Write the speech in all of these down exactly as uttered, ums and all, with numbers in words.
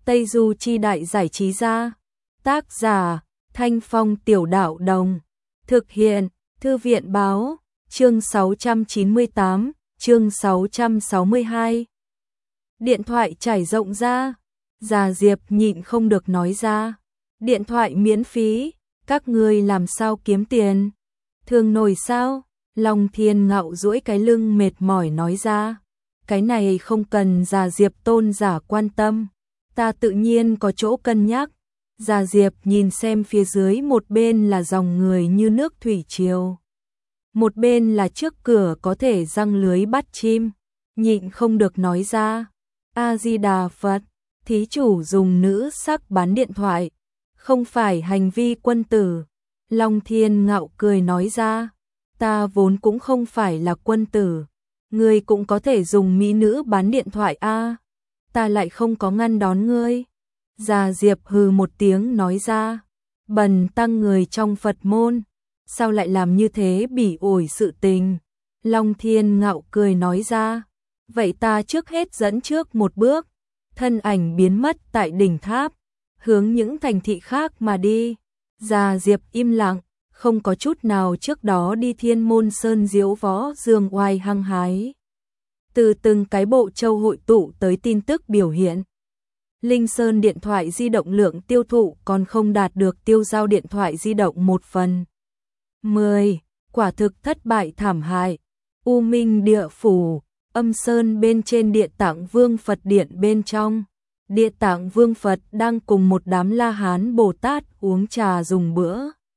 Tây Du Chi Đại Giải Trí Gia. Tác giả Thanh Phong Tiểu Đạo Đồng. Thực hiện Thư viện Báo. Chương sáu trăm chín mươi tám, chương sáu trăm sáu mươi hai. Điện thoại trải rộng ra. Già Diệp nhịn không được nói ra. Điện thoại miễn phí, các ngươi làm sao kiếm tiền? Thường nổi sao? Long Thiên Ngạo duỗi cái lưng mệt mỏi nói ra. Cái này không cần Già Diệp tôn giả quan tâm. Ta tự nhiên có chỗ cân nhắc. Già Diệp nhìn xem phía dưới, một bên là dòng người như nước thủy triều, một bên là trước cửa có thể giăng lưới bắt chim. Nhịn không được nói ra. A-di-đà Phật, thí chủ dùng nữ sắc bán điện thoại, không phải hành vi quân tử. Long Thiên Ngạo cười nói ra. Ta vốn cũng không phải là quân tử. Ngươi cũng có thể dùng mỹ nữ bán điện thoại a. Ta lại không có ngăn đón ngươi. Già Diệp hừ một tiếng nói ra. Bần tăng người trong Phật môn, sao lại làm như thế bỉ ổi sự tình? Long Thiên Ngạo cười nói ra. Vậy ta trước hết dẫn trước một bước. Thân ảnh biến mất tại đỉnh tháp, hướng những thành thị khác mà đi. Già Diệp im lặng, không có chút nào trước đó đi Thiên Môn Sơn diễu võ dương oai hăng hái. Từ từng cái bộ châu hội tụ tới tin tức biểu hiện. Linh Sơn điện thoại di động lượng tiêu thụ còn không đạt được tiêu giao điện thoại di động một phần mười, quả thực thất bại thảm hại. U Minh Địa Phủ, Âm Sơn bên trên Địa Tạng Vương Phật điện bên trong, Địa Tạng Vương Phật đang cùng một đám La Hán Bồ Tát uống trà dùng bữa.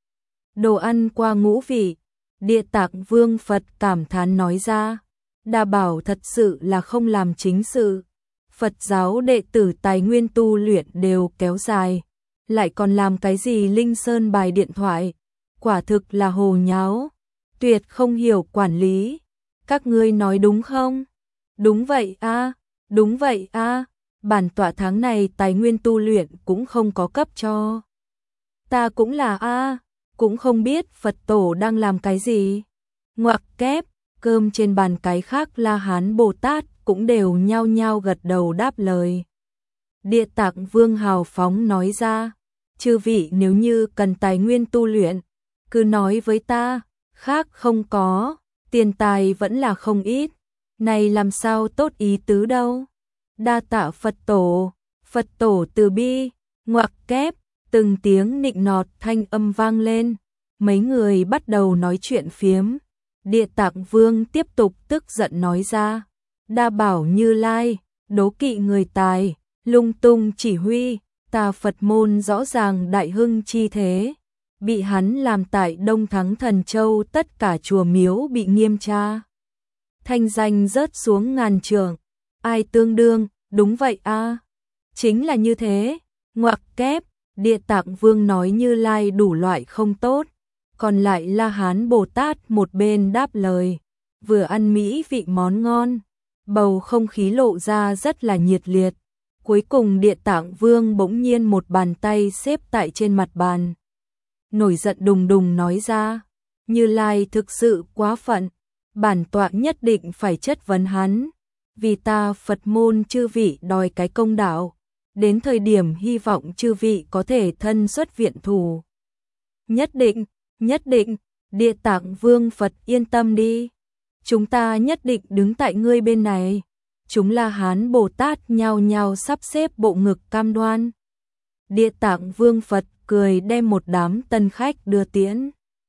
Đồ ăn qua ngũ vị. Địa Tạng Vương Phật cảm thán nói ra. Đa bảo thật sự là không làm chính sự. Phật giáo đệ tử tài nguyên tu luyện đều kéo dài, lại còn làm cái gì Linh Sơn bài điện thoại, quả thực là hồ nháo, tuyệt không hiểu quản lý. Các ngươi nói đúng không? Đúng vậy a, đúng vậy a. Bản tọa tháng này tài nguyên tu luyện cũng không có cấp cho. Ta cũng là a, cũng không biết Phật tổ đang làm cái gì. Ngoặc kép, cơm trên bàn cái khác La Hán Bồ Tát cũng đều nhao nhao gật đầu đáp lời. Địa Tạng Vương hào phóng nói ra. Chư vị nếu như cần tài nguyên tu luyện, cứ nói với ta, khác không có, tiền tài vẫn là không ít. Này làm sao tốt ý tứ đâu. Đa tạ Phật tổ, Phật tổ từ bi. Ngoặc kép, từng tiếng nịnh nọt thanh âm vang lên. Mấy người bắt đầu nói chuyện phiếm. Địa Tạng Vương tiếp tục tức giận nói ra. Đa bảo Như Lai, đố kỵ người tài, lung tung chỉ huy, ta Phật môn rõ ràng đại hưng chi thế. Bị hắn làm tại Đông Thắng Thần Châu tất cả chùa miếu bị nghiêm tra. Thanh danh rớt xuống ngàn trượng. Ai tương đương, đúng vậy a, chính là như thế. Ngoặc kép, Địa Tạng Vương nói Như Lai đủ loại không tốt. Còn lại La Hán Bồ Tát một bên đáp lời. Vừa ăn mỹ vị món ngon, bầu không khí lộ ra rất là nhiệt liệt. Cuối cùng Địa Tạng Vương bỗng nhiên một bàn tay xếp tại trên mặt bàn, nổi giận đùng đùng nói ra. Như Lai thực sự quá phận, bản tọa nhất định phải chất vấn hắn. Vì ta Phật môn chư vị đòi cái công đạo, đến thời điểm hy vọng chư vị có thể thân xuất viện thủ. Nhất định, nhất định, Địa Tạng Vương Phật yên tâm đi. Chúng ta nhất định đứng tại ngươi bên này. Chúng La Hán Bồ Tát nhao nhao sắp xếp bộ ngực cam đoan. Địa Tạng Vương Phật cười đem một đám tân khách đưa tiễn.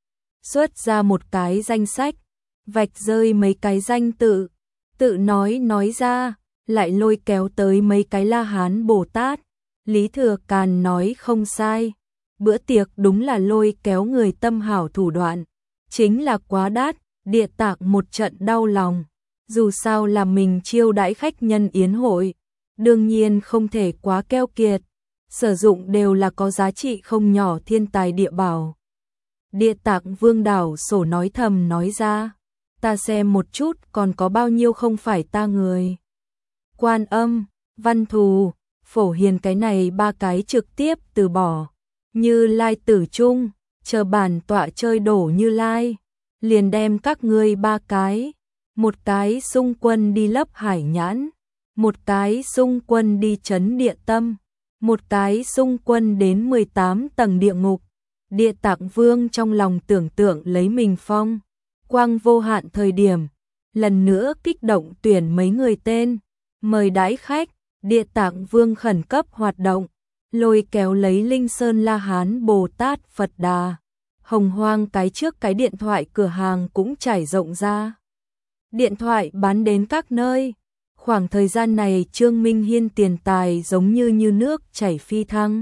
Xuất ra một cái danh sách, vạch rơi mấy cái danh tự, tự nói nói ra, lại lôi kéo tới mấy cái La Hán Bồ Tát. Lý Thừa Càn nói không sai, bữa tiệc đúng là lôi kéo người tâm hảo thủ đoạn, chính là quá đắt. Địa Tạng một trận đau lòng, dù sao là mình chiêu đãi khách nhân yến hội, đương nhiên không thể quá keo kiệt, sử dụng đều là có giá trị không nhỏ thiên tài địa bảo. Địa Tạng Vương đảo sổ nói thầm nói ra. Ta xem một chút còn có bao nhiêu không phải ta người. Quan Âm, Văn Thù, Phổ Hiền cái này ba cái trực tiếp từ bỏ. Như Lai Tử Trung, chờ bản tọa chơi đổ Như Lai, liền đem các ngươi ba cái, một cái xung quân đi lấp hải nhãn, một cái xung quân đi trấn địa tâm, một cái xung quân đến mười tám tầng địa ngục. Địa Tạng Vương trong lòng tưởng tượng lấy mình phong quang vô hạn thời điểm, lần nữa kích động tuyển mấy người tên, mời đãi khách. Địa Tạng Vương khẩn cấp hoạt động, lôi kéo lấy Linh Sơn La Hán Bồ Tát Phật Đà, Hồng Hoang cái trước cái điện thoại cửa hàng cũng trải rộng ra. Điện thoại bán đến các nơi. Khoảng thời gian này Trương Minh Hiên tiền tài giống như như nước chảy phi thăng.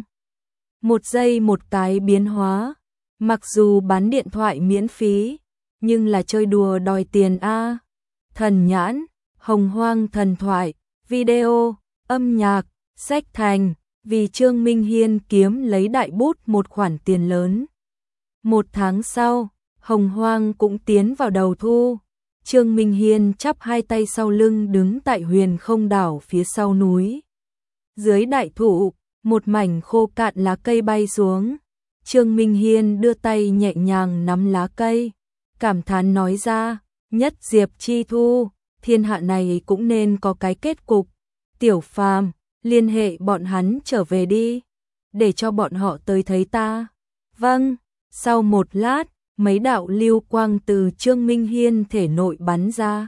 Một giây một cái biến hóa, mặc dù bán điện thoại miễn phí, nhưng là chơi đùa đòi tiền a. Thần nhãn, Hồng Hoang thần thoại, video, âm nhạc, sách thành, vì Trương Minh Hiên kiếm lấy đại bút một khoản tiền lớn. Một tháng sau, Hồng Hoang cũng tiến vào đầu thu. Trương Minh Hiên chắp hai tay sau lưng đứng tại Huyền Không đảo phía sau núi. Dưới đại thụ, một mảnh khô cạn lá cây bay xuống. Trương Minh Hiên đưa tay nhẹ nhàng nắm lá cây, cảm thán nói ra, nhất diệp chi thu, thiên hạ này cũng nên có cái kết cục. Tiểu Phàm, liên hệ bọn hắn trở về đi, để cho bọn họ tới thấy ta. Vâng. Sau một lát, mấy đạo lưu quang từ Trương Minh Hiên thể nội bắn ra,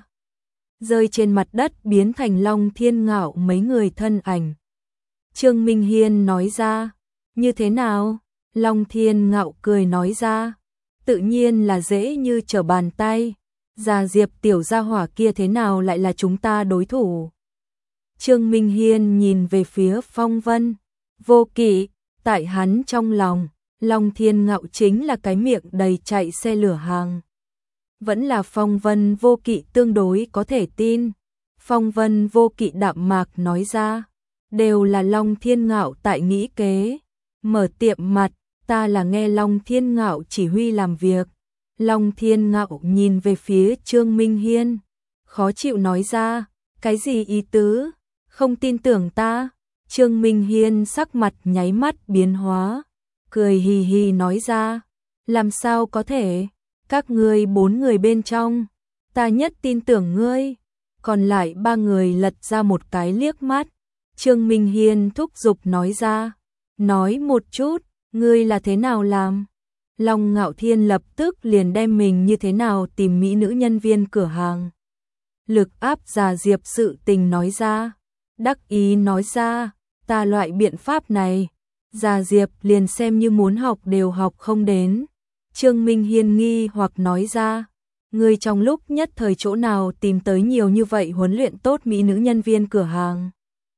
rơi trên mặt đất biến thành Long Thiên Ngạo mấy người thân ảnh. Trương Minh Hiên nói ra, như thế nào? Long Thiên Ngạo cười nói ra, tự nhiên là dễ như trở bàn tay. Già Diệp tiểu gia hỏa kia thế nào lại là chúng ta đối thủ? Trương Minh Hiên nhìn về phía Phong Vân Vô Kỵ, tại hắn trong lòng, Long Thiên Ngạo chính là cái miệng đầy chạy xe lửa hàng. Vẫn là Phong Vân Vô Kỵ tương đối có thể tin. Phong Vân Vô Kỵ đạm mạc nói ra, đều là Long Thiên Ngạo tại nghĩ kế. Mở tiệm mặt, ta là nghe Long Thiên Ngạo chỉ huy làm việc. Long Thiên Ngạo nhìn về phía Trương Minh Hiên, khó chịu nói ra, cái gì ý tứ? Không tin tưởng ta? Trương Minh Hiên sắc mặt nháy mắt biến hóa, cười hì hì nói ra, làm sao có thể? Các ngươi bốn người bên trong, ta nhất tin tưởng ngươi. Còn lại ba người lật ra một cái liếc mắt. Trương Minh Hiên thúc giục nói ra, nói một chút, ngươi là thế nào làm? Long Ngạo Thiên lập tức liền đem mình như thế nào tìm mỹ nữ nhân viên cửa hàng. Lực áp Già Diệp sự tình nói ra, đắc ý nói ra, ta loại biện pháp này, Già Diệp liền xem như muốn học đều học không đến. Trương Minh Hiên nghi hoặc nói ra, ngươi trong lúc nhất thời chỗ nào tìm tới nhiều như vậy huấn luyện tốt mỹ nữ nhân viên cửa hàng?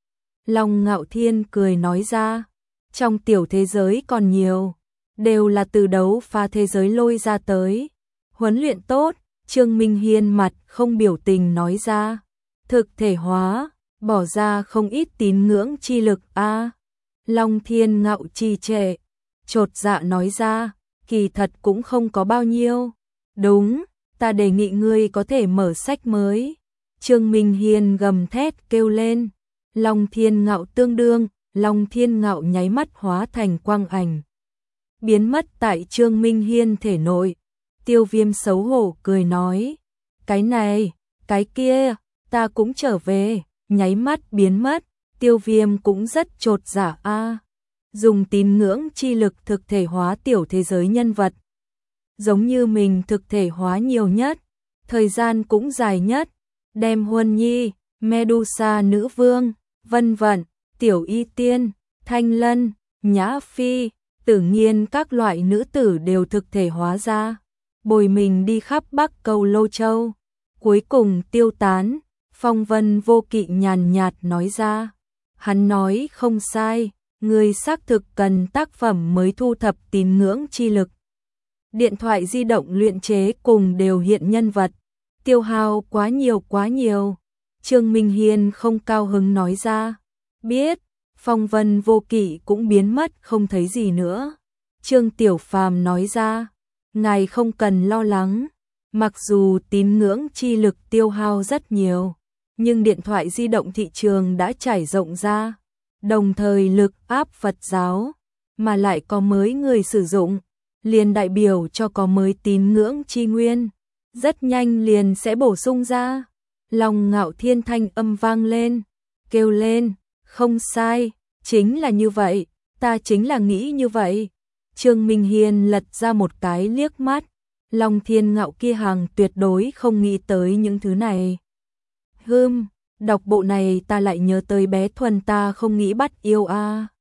Long Ngạo Thiên cười nói ra, trong tiểu thế giới còn nhiều, đều là từ đấu pha thế giới lôi ra tới. Huấn luyện tốt, Trương Minh Hiên mặt không biểu tình nói ra, thực thể hóa, bỏ ra không ít tín ngưỡng chi lực a. Long Thiên Ngạo trì trệ, chột dạ nói ra, kỳ thật cũng không có bao nhiêu. Đúng, ta đề nghị ngươi có thể mở sách mới. Trương Minh Hiên gầm thét kêu lên. Long Thiên Ngạo tương đương, Long Thiên Ngạo nháy mắt hóa thành quang ảnh, biến mất tại Trương Minh Hiên thể nội. Tiêu Viêm xấu hổ cười nói, cái này, cái kia, ta cũng trở về, nháy mắt biến mất. Tiêu Viêm cũng rất chột dạ a, dùng tín ngưỡng chi lực thực thể hóa tiểu thế giới nhân vật, giống như mình thực thể hóa nhiều nhất, thời gian cũng dài nhất, đem Huân Nhi, Medusa nữ vương, Vân Vận, Tiểu Y Tiên, Thanh Lân, Nhã Phi, Tử Nghiên các loại nữ tử đều thực thể hóa ra, bồi mình đi khắp Bắc Câu Lô Châu, cuối cùng tiêu tán. Phong Vân Vô Kỵ nhàn nhạt nói ra, hắn nói không sai, người xác thực cần tác phẩm mới thu thập tín ngưỡng chi lực. Điện thoại di động luyện chế cùng đều hiện nhân vật, tiêu hao quá nhiều quá nhiều. Trương Minh Hiên không cao hứng nói ra, biết. Phong Vân Vô Kỵ cũng biến mất không thấy gì nữa. Trương Tiểu Phàm nói ra, ngài không cần lo lắng, mặc dù tín ngưỡng chi lực tiêu hao rất nhiều, nhưng điện thoại di động thị trường đã trải rộng ra, đồng thời lực áp Phật giáo, mà lại có mới người sử dụng, liền đại biểu cho có mới tín ngưỡng chi nguyên, rất nhanh liền sẽ bổ sung ra. Long Ngạo Thiên thanh âm vang lên, kêu lên, không sai, Chính là như vậy, ta chính là nghĩ như vậy. Trương Minh Hiên lật ra một cái liếc mắt, Long Thiên Ngạo kia hàng tuyệt đối không nghĩ tới những thứ này. Hừm, đọc bộ này ta lại nhớ tới bé Thuần ta không nghĩ bắt yêu a.